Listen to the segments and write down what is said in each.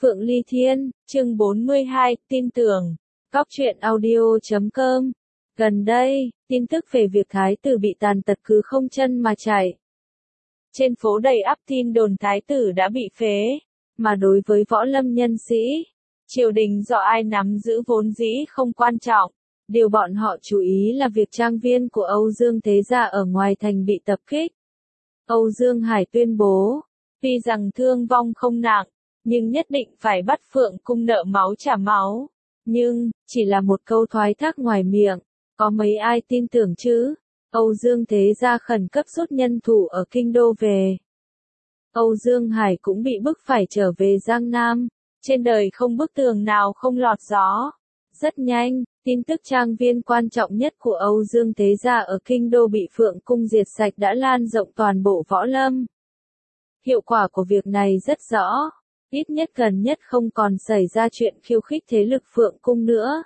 Phượng Ly Thiên, chương 42, tin tưởng. Góc truyện audio.com. Gần đây, tin tức về việc thái tử bị tàn tật cứ không chân mà chạy. Trên phố đầy ắp tin đồn thái tử đã bị phế, mà đối với võ lâm nhân sĩ, triều đình do ai nắm giữ vốn dĩ không quan trọng. Điều bọn họ chú ý là việc trang viên của Âu Dương Thế Gia ở ngoài thành bị tập kích. Âu Dương Hải tuyên bố, tuy rằng thương vong không nặng, nhưng nhất định phải bắt Phượng Cung nợ máu trả máu. Nhưng, chỉ là một câu thoái thác ngoài miệng, có mấy ai tin tưởng chứ? Âu Dương Thế Gia khẩn cấp rút nhân thủ ở Kinh Đô về. Âu Dương Hải cũng bị bức phải trở về Giang Nam, trên đời không bức tường nào không lọt gió. Rất nhanh, tin tức trang viên quan trọng nhất của Âu Dương Thế Gia ở Kinh Đô bị Phượng Cung diệt sạch đã lan rộng toàn bộ võ lâm. Hiệu quả của việc này rất rõ, ít nhất gần nhất không còn xảy ra chuyện khiêu khích thế lực Phượng Cung nữa.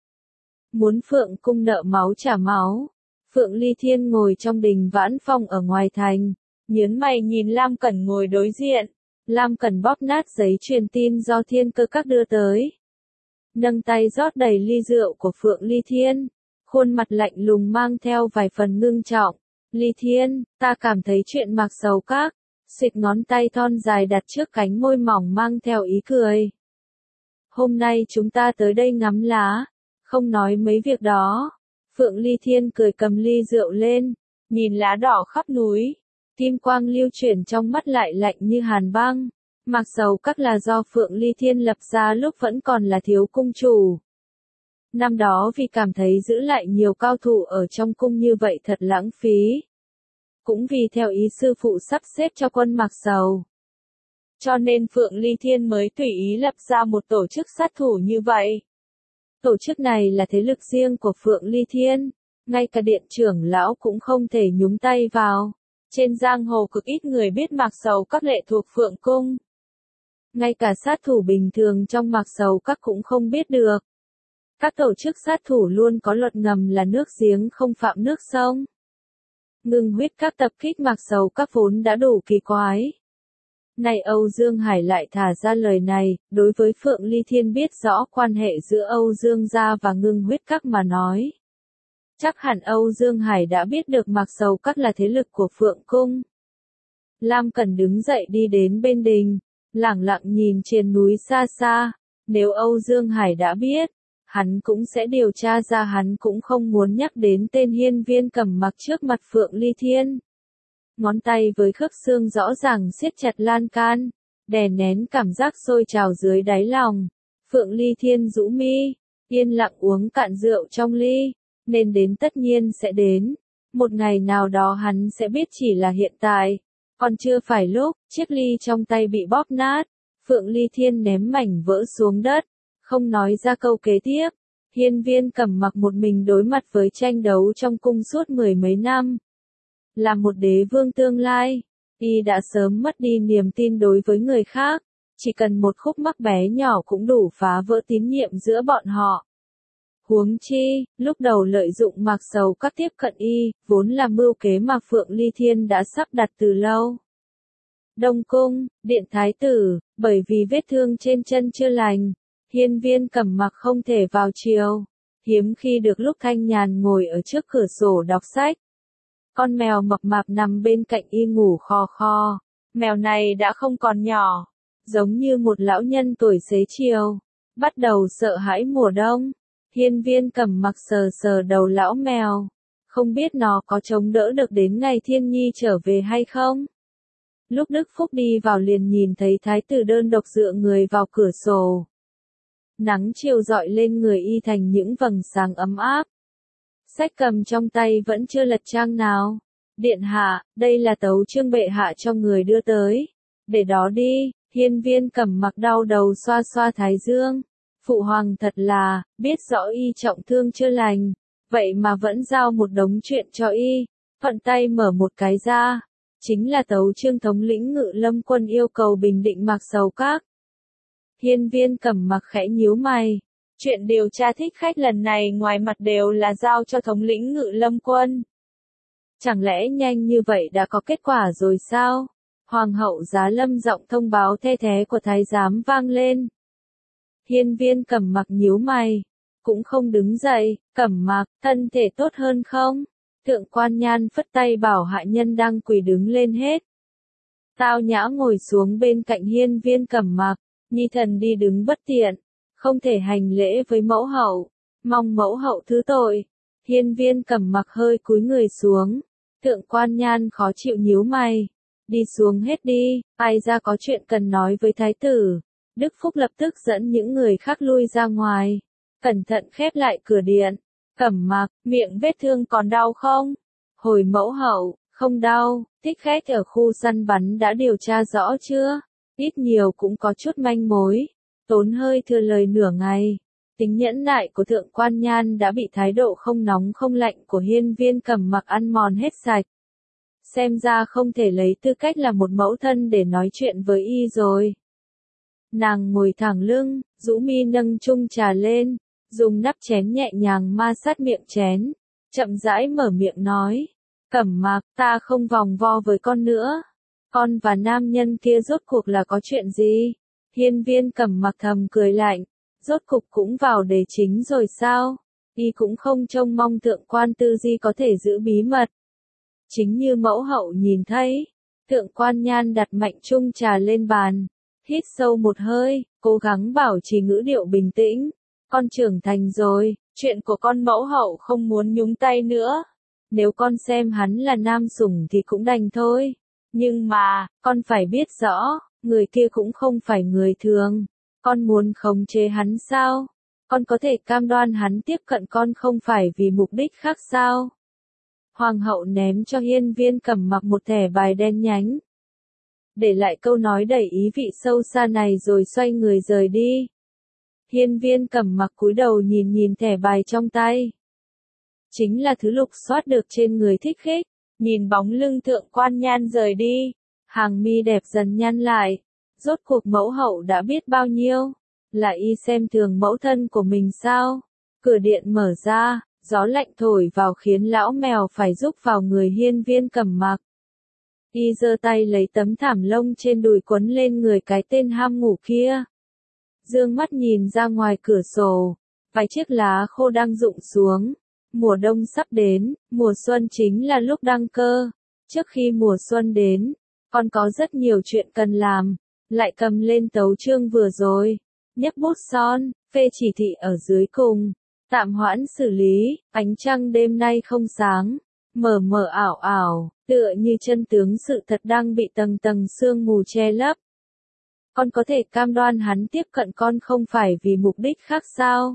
Muốn Phượng Cung nợ máu trả máu, Phượng Ly Thiên ngồi trong đình Vãn Phong ở ngoài thành, nhướng mày nhìn Lam Cẩn ngồi đối diện. Lam Cẩn bóp nát giấy truyền tin do Thiên Cơ Các đưa tới, nâng tay rót đầy ly rượu của Phượng Ly Thiên, khuôn mặt lạnh lùng mang theo vài phần ngưng trọng. Ly Thiên, ta cảm thấy chuyện Mạc Sầu Các. Xịt ngón tay thon dài đặt trước cánh môi mỏng mang theo ý cười. Hôm nay chúng ta tới đây ngắm lá, không nói mấy việc đó. Phượng Ly Thiên cười cầm ly rượu lên, nhìn lá đỏ khắp núi, kim quang lưu chuyển trong mắt lại lạnh như hàn băng. Mạc Sầu Các là do Phượng Ly Thiên lập ra lúc vẫn còn là thiếu cung chủ. Năm đó vì cảm thấy giữ lại nhiều cao thủ ở trong cung như vậy thật lãng phí. Cũng vì theo ý sư phụ sắp xếp cho quân Mạc Sầu, cho nên Phượng Ly Thiên mới tùy ý lập ra một tổ chức sát thủ như vậy. Tổ chức này là thế lực riêng của Phượng Ly Thiên, ngay cả điện trưởng lão cũng không thể nhúng tay vào. Trên giang hồ cực ít người biết Mạc Sầu Các lệ thuộc Phượng Cung. Ngay cả sát thủ bình thường trong Mạc Sầu Các cũng không biết được. Các tổ chức sát thủ luôn có luật ngầm là nước giếng không phạm nước sông. Ngưng huyết các tập kích Mạc Sầu Các vốn đã đủ kỳ quái. Này Âu Dương Hải lại thả ra lời này, đối với Phượng Ly Thiên biết rõ quan hệ giữa Âu Dương gia và ngưng huyết các mà nói. Chắc hẳn Âu Dương Hải đã biết được Mạc Sầu Các là thế lực của Phượng Cung. Lam Cẩn đứng dậy đi đến bên đình, lẳng lặng nhìn trên núi xa xa. Nếu Âu Dương Hải đã biết, hắn cũng sẽ điều tra ra, hắn cũng không muốn nhắc đến tên Hiên Viên Cẩm Mặc trước mặt Phượng Ly Thiên. Ngón tay với khớp xương rõ ràng siết chặt lan can, đè nén cảm giác sôi trào dưới đáy lòng. Phượng Ly Thiên rũ mi, yên lặng uống cạn rượu trong ly, nên đến tất nhiên sẽ đến. Một ngày nào đó hắn sẽ biết, chỉ là hiện tại, còn chưa phải lúc. Chiếc ly trong tay bị bóp nát, Phượng Ly Thiên ném mảnh vỡ xuống đất, không nói ra câu kế tiếp. Hiên Viên Cẩm Mặc một mình đối mặt với tranh đấu trong cung suốt mười mấy năm. Là một đế vương tương lai, y đã sớm mất đi niềm tin đối với người khác, chỉ cần một khúc mắc bé nhỏ cũng đủ phá vỡ tín nhiệm giữa bọn họ. Huống chi, lúc đầu lợi dụng Mạc Sầu Các tiếp cận y, vốn là mưu kế mà Phượng Ly Thiên đã sắp đặt từ lâu. Đông Cung, điện thái tử, bởi vì vết thương trên chân chưa lành, Hiên Viên Cẩm Mặc không thể vào triều. Hiếm khi được lúc thanh nhàn ngồi ở trước cửa sổ đọc sách. Con mèo mập mạp nằm bên cạnh y ngủ khò khò. Mèo này đã không còn nhỏ, giống như một lão nhân tuổi xế chiều, bắt đầu sợ hãi mùa đông. Hiên Viên Cẩm Mặc sờ sờ đầu lão mèo, không biết nó có chống đỡ được đến ngày Thiên Nhi trở về hay không. Lúc Đức Phúc đi vào liền nhìn thấy thái tử đơn độc dựa người vào cửa sổ. Nắng chiều rọi lên người y thành những vầng sáng ấm áp. Sách cầm trong tay vẫn chưa lật trang nào. Điện hạ, đây là tấu chương bệ hạ cho người đưa tới. Để đó đi. Hiên Viên Cẩm Mặc đau đầu xoa xoa thái dương. Phụ hoàng thật là, biết rõ y trọng thương chưa lành, vậy mà vẫn giao một đống chuyện cho y. Thuận tay mở một cái ra, chính là tấu chương thống lĩnh Ngự Lâm quân yêu cầu bình định Mạc Sầu Các. Hiên Viên Cẩm Mặc khẽ nhíu mày. Chuyện điều tra thích khách lần này ngoài mặt đều là giao cho thống lĩnh Ngự Lâm quân. Chẳng lẽ nhanh như vậy đã có kết quả rồi sao? Hoàng hậu Giá Lâm giọng thông báo the thé của thái giám vang lên. Hiên Viên Cẩm Mặc nhíu mày, cũng không đứng dậy. Cẩm Mặc, thân thể tốt hơn không? Thượng Quan Nhan phất tay bảo hạ nhân đang quỳ đứng lên hết. Tao nhã ngồi xuống bên cạnh Hiên Viên Cẩm Mặc, nhi thần đi đứng bất tiện, không thể hành lễ với mẫu hậu, mong mẫu hậu thứ tội. Hiên Viên Cẩm Mặc hơi cúi người xuống. Thượng Quan Nhan khó chịu nhíu mày, đi xuống hết đi, ai ra có chuyện cần nói với thái tử. Đức Phúc lập tức dẫn những người khác lui ra ngoài, cẩn thận khép lại cửa điện. Cẩm Mặc, miệng vết thương còn đau không? Hồi mẫu hậu, không đau. Thích Khách ở khu săn bắn đã điều tra rõ chưa? Ít nhiều cũng có chút manh mối. Tốn hơi thừa lời nửa ngày. Tính nhẫn nại của Thượng Quan Nhan đã bị thái độ không nóng không lạnh của Hiên Viên Cẩm Mặc ăn mòn hết sạch. Xem ra không thể lấy tư cách là một mẫu thân để nói chuyện với y rồi. Nàng ngồi thẳng lưng, rũ mi nâng chung trà lên, dùng nắp chén nhẹ nhàng ma sát miệng chén, chậm rãi mở miệng nói. Cẩm Mặc, ta không vòng vo với con nữa. Con và nam nhân kia rốt cuộc là có chuyện gì? Hiên Viên Cẩm Mặc thầm cười lạnh. Rốt cục cũng vào đề chính rồi sao? Y cũng không trông mong Thượng Quan Tư Di có thể giữ bí mật. Chính như mẫu hậu nhìn thấy, Thượng Quan Nhan đặt mạnh chung trà lên bàn, hít sâu một hơi, cố gắng bảo trì ngữ điệu bình tĩnh. Con trưởng thành rồi, chuyện của con mẫu hậu không muốn nhúng tay nữa. Nếu con xem hắn là nam sủng thì cũng đành thôi. Nhưng mà, con phải biết rõ, người kia cũng không phải người thường. Con muốn khống chế hắn sao? Con có thể cam đoan hắn tiếp cận con không phải vì mục đích khác sao? Hoàng hậu ném cho Hiên Viên Cẩm Mặc một thẻ bài đen nhánh. Để lại câu nói đầy ý vị sâu xa này rồi xoay người rời đi. Hiên Viên Cẩm Mặc cúi đầu nhìn nhìn thẻ bài trong tay. Chính là thứ lục soát được trên người Thích Khách. Nhìn bóng lưng Thượng Quan Nhan rời đi, hàng mi đẹp dần nhăn lại. Rốt cuộc mẫu hậu đã biết bao nhiêu? Là y xem thường mẫu thân của mình sao? Cửa điện mở ra, gió lạnh thổi vào khiến lão mèo phải rúc vào người Hiên Viên Cẩm Mặc. Y giơ tay lấy tấm thảm lông trên đùi quấn lên người cái tên ham ngủ kia. Dương mắt nhìn ra ngoài cửa sổ, vài chiếc lá khô đang rụng xuống. Mùa đông sắp đến, mùa xuân chính là lúc đăng cơ. Trước khi mùa xuân đến, con có rất nhiều chuyện cần làm. Lại cầm lên tấu chương vừa rồi, nhấc bút son, phê chỉ thị ở dưới cùng. Tạm hoãn xử lý, ánh trăng đêm nay không sáng, mờ mờ ảo ảo, tựa như chân tướng sự thật đang bị tầng tầng sương mù che lấp. Con có thể cam đoan hắn tiếp cận con không phải vì mục đích khác sao?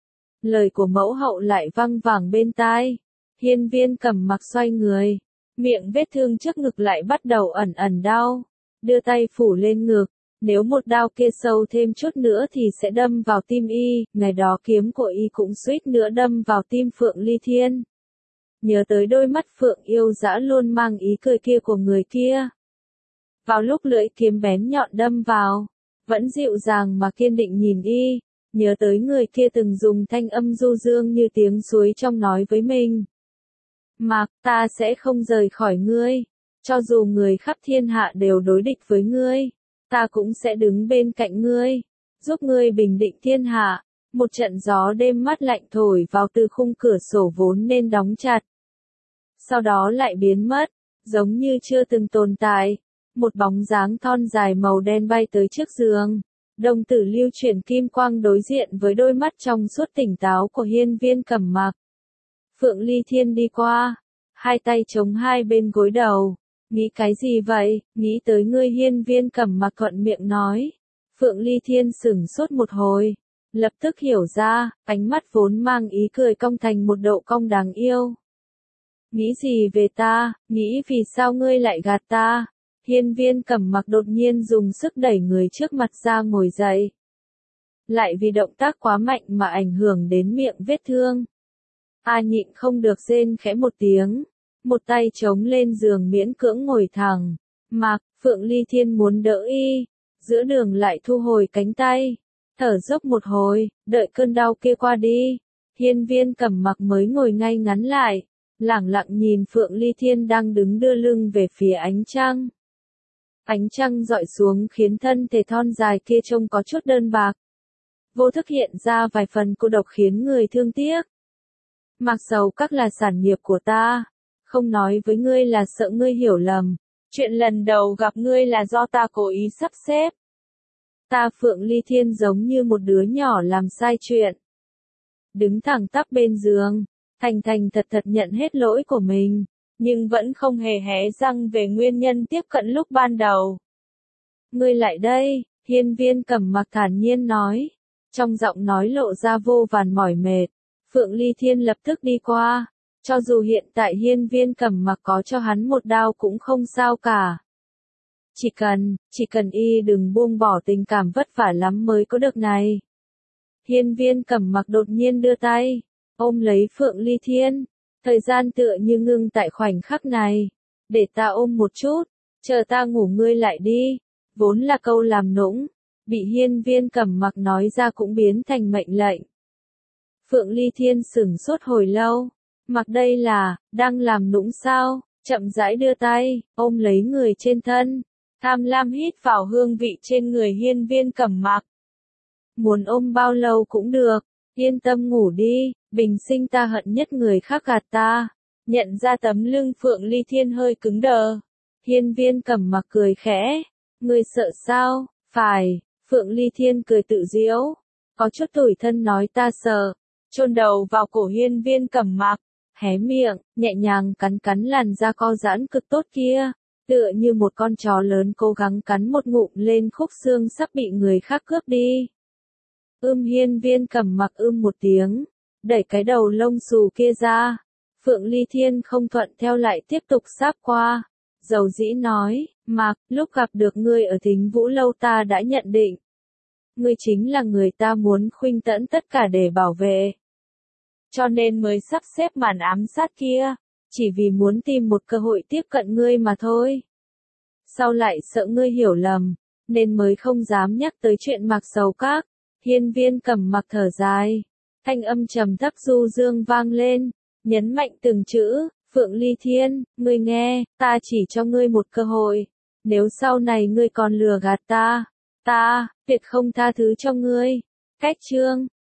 Lời của mẫu hậu lại văng vẳng bên tai. Hiên Viên Cẩm Mặc xoay người, miệng vết thương trước ngực lại bắt đầu ẩn ẩn đau. Đưa tay phủ lên ngực, nếu một đao kia sâu thêm chút nữa thì sẽ đâm vào tim y. Ngày đó kiếm của y cũng suýt nữa đâm vào tim Phượng Ly Thiên. Nhớ tới đôi mắt Phượng yêu dã luôn mang ý cười kia của người kia. Vào lúc lưỡi kiếm bén nhọn đâm vào, vẫn dịu dàng mà kiên định nhìn y. Nhớ tới người kia từng dùng thanh âm du dương như tiếng suối trong nói với mình. Mặc, ta sẽ không rời khỏi ngươi. Cho dù người khắp thiên hạ đều đối địch với ngươi, ta cũng sẽ đứng bên cạnh ngươi, giúp ngươi bình định thiên hạ. Một trận gió đêm mát lạnh thổi vào từ khung cửa sổ vốn nên đóng chặt. Sau đó lại biến mất, giống như chưa từng tồn tại. Một bóng dáng thon dài màu đen bay tới trước giường. Đồng tử lưu chuyển kim quang đối diện với đôi mắt trong suốt tỉnh táo của Hiên Viên Cẩm Mặc. Phượng Ly Thiên đi qua, hai tay chống hai bên gối đầu. Nghĩ cái gì vậy? Nghĩ tới ngươi. Hiên Viên Cẩm Mặc thuận miệng nói. Phượng Ly Thiên sửng sốt một hồi, lập tức hiểu ra, ánh mắt vốn mang ý cười cong thành một độ cong đáng yêu. Nghĩ gì về ta? Nghĩ vì sao ngươi lại gạt ta? Hiên Viên Cẩm Mặc đột nhiên dùng sức đẩy người trước mặt ra ngồi dậy. Lại vì động tác quá mạnh mà ảnh hưởng đến miệng vết thương. Nhịn không được rên khẽ một tiếng. Một tay chống lên giường miễn cưỡng ngồi thẳng. Mặc, Phượng Ly Thiên muốn đỡ y. Giữa đường lại thu hồi cánh tay. Thở dốc một hồi, đợi cơn đau kia qua đi. Hiên Viên Cẩm Mặc mới ngồi ngay ngắn lại. Lẳng lặng nhìn Phượng Ly Thiên đang đứng đưa lưng về phía ánh trăng. Ánh trăng dọi xuống khiến thân thể thon dài kia trông có chút đơn bạc. vô thức hiện ra vài phần cô độc khiến người thương tiếc. Mặc dầu các là sản nghiệp của ta, không nói với ngươi là sợ ngươi hiểu lầm, chuyện lần đầu gặp ngươi là do ta cố ý sắp xếp. Ta Phượng Ly Thiên giống như một đứa nhỏ làm sai chuyện. Đứng thẳng tắp bên giường, thành thành thật thật nhận hết lỗi của mình, nhưng vẫn không hề hé răng về nguyên nhân tiếp cận lúc ban đầu. Ngươi lại đây, Hiên Viên Cẩm Mặc thản nhiên nói, trong giọng nói lộ ra vô vàn mỏi mệt. Phượng Ly Thiên lập tức đi qua, cho dù hiện tại Hiên Viên Cẩm Mặc có cho hắn một đao cũng không sao cả. Chỉ cần y đừng buông bỏ tình cảm vất vả lắm mới có được này. Hiên Viên Cẩm Mặc đột nhiên đưa tay, ôm lấy Phượng Ly Thiên, thời gian tựa như ngưng tại khoảnh khắc này. Để ta ôm một chút, chờ ta ngủ ngươi lại đi. Vốn là câu làm nũng, bị Hiên Viên Cẩm Mặc nói ra cũng biến thành mệnh lệnh. Phượng Ly Thiên sửng sốt hồi lâu, mặc đây là, đang làm nũng sao, chậm rãi đưa tay, ôm lấy người trên thân, tham lam hít vào hương vị trên người Hiên Viên Cẩm Mặc. Muốn ôm bao lâu cũng được, yên tâm ngủ đi, bình sinh ta hận nhất người khác gạt ta. Nhận ra tấm lưng Phượng Ly Thiên hơi cứng đờ, Hiên Viên Cẩm Mặc cười khẽ, ngươi sợ sao, phải, Phượng Ly Thiên cười tự giễu, có chút tủi thân nói ta sợ. Chôn đầu vào cổ Hiên Viên Cẩm Mặc, hé miệng, nhẹ nhàng cắn cắn làn da co giãn cực tốt kia, tựa như một con chó lớn cố gắng cắn một ngụm lên khúc xương sắp bị người khác cướp đi. Hiên Viên Cẩm Mặc một tiếng, đẩy cái đầu lông xù kia ra. Phượng Ly Thiên không thuận theo lại tiếp tục sáp qua, dầu dĩ nói, Mặc, lúc gặp được ngươi ở Thính Vũ Lâu ta đã nhận định. Ngươi chính là người ta muốn khuynh tẫn tất cả để bảo vệ. Cho nên mới sắp xếp màn ám sát kia, chỉ vì muốn tìm một cơ hội tiếp cận ngươi mà thôi. Sau lại sợ ngươi hiểu lầm, nên mới không dám nhắc tới chuyện Mặc Sầu Các. Hiên Viên Cẩm Mặc thở dài, thanh âm trầm thấp du dương vang lên, nhấn mạnh từng chữ, Phượng Ly Thiên, ngươi nghe, ta chỉ cho ngươi một cơ hội, nếu sau này ngươi còn lừa gạt ta tuyệt không tha thứ cho ngươi. Cách chương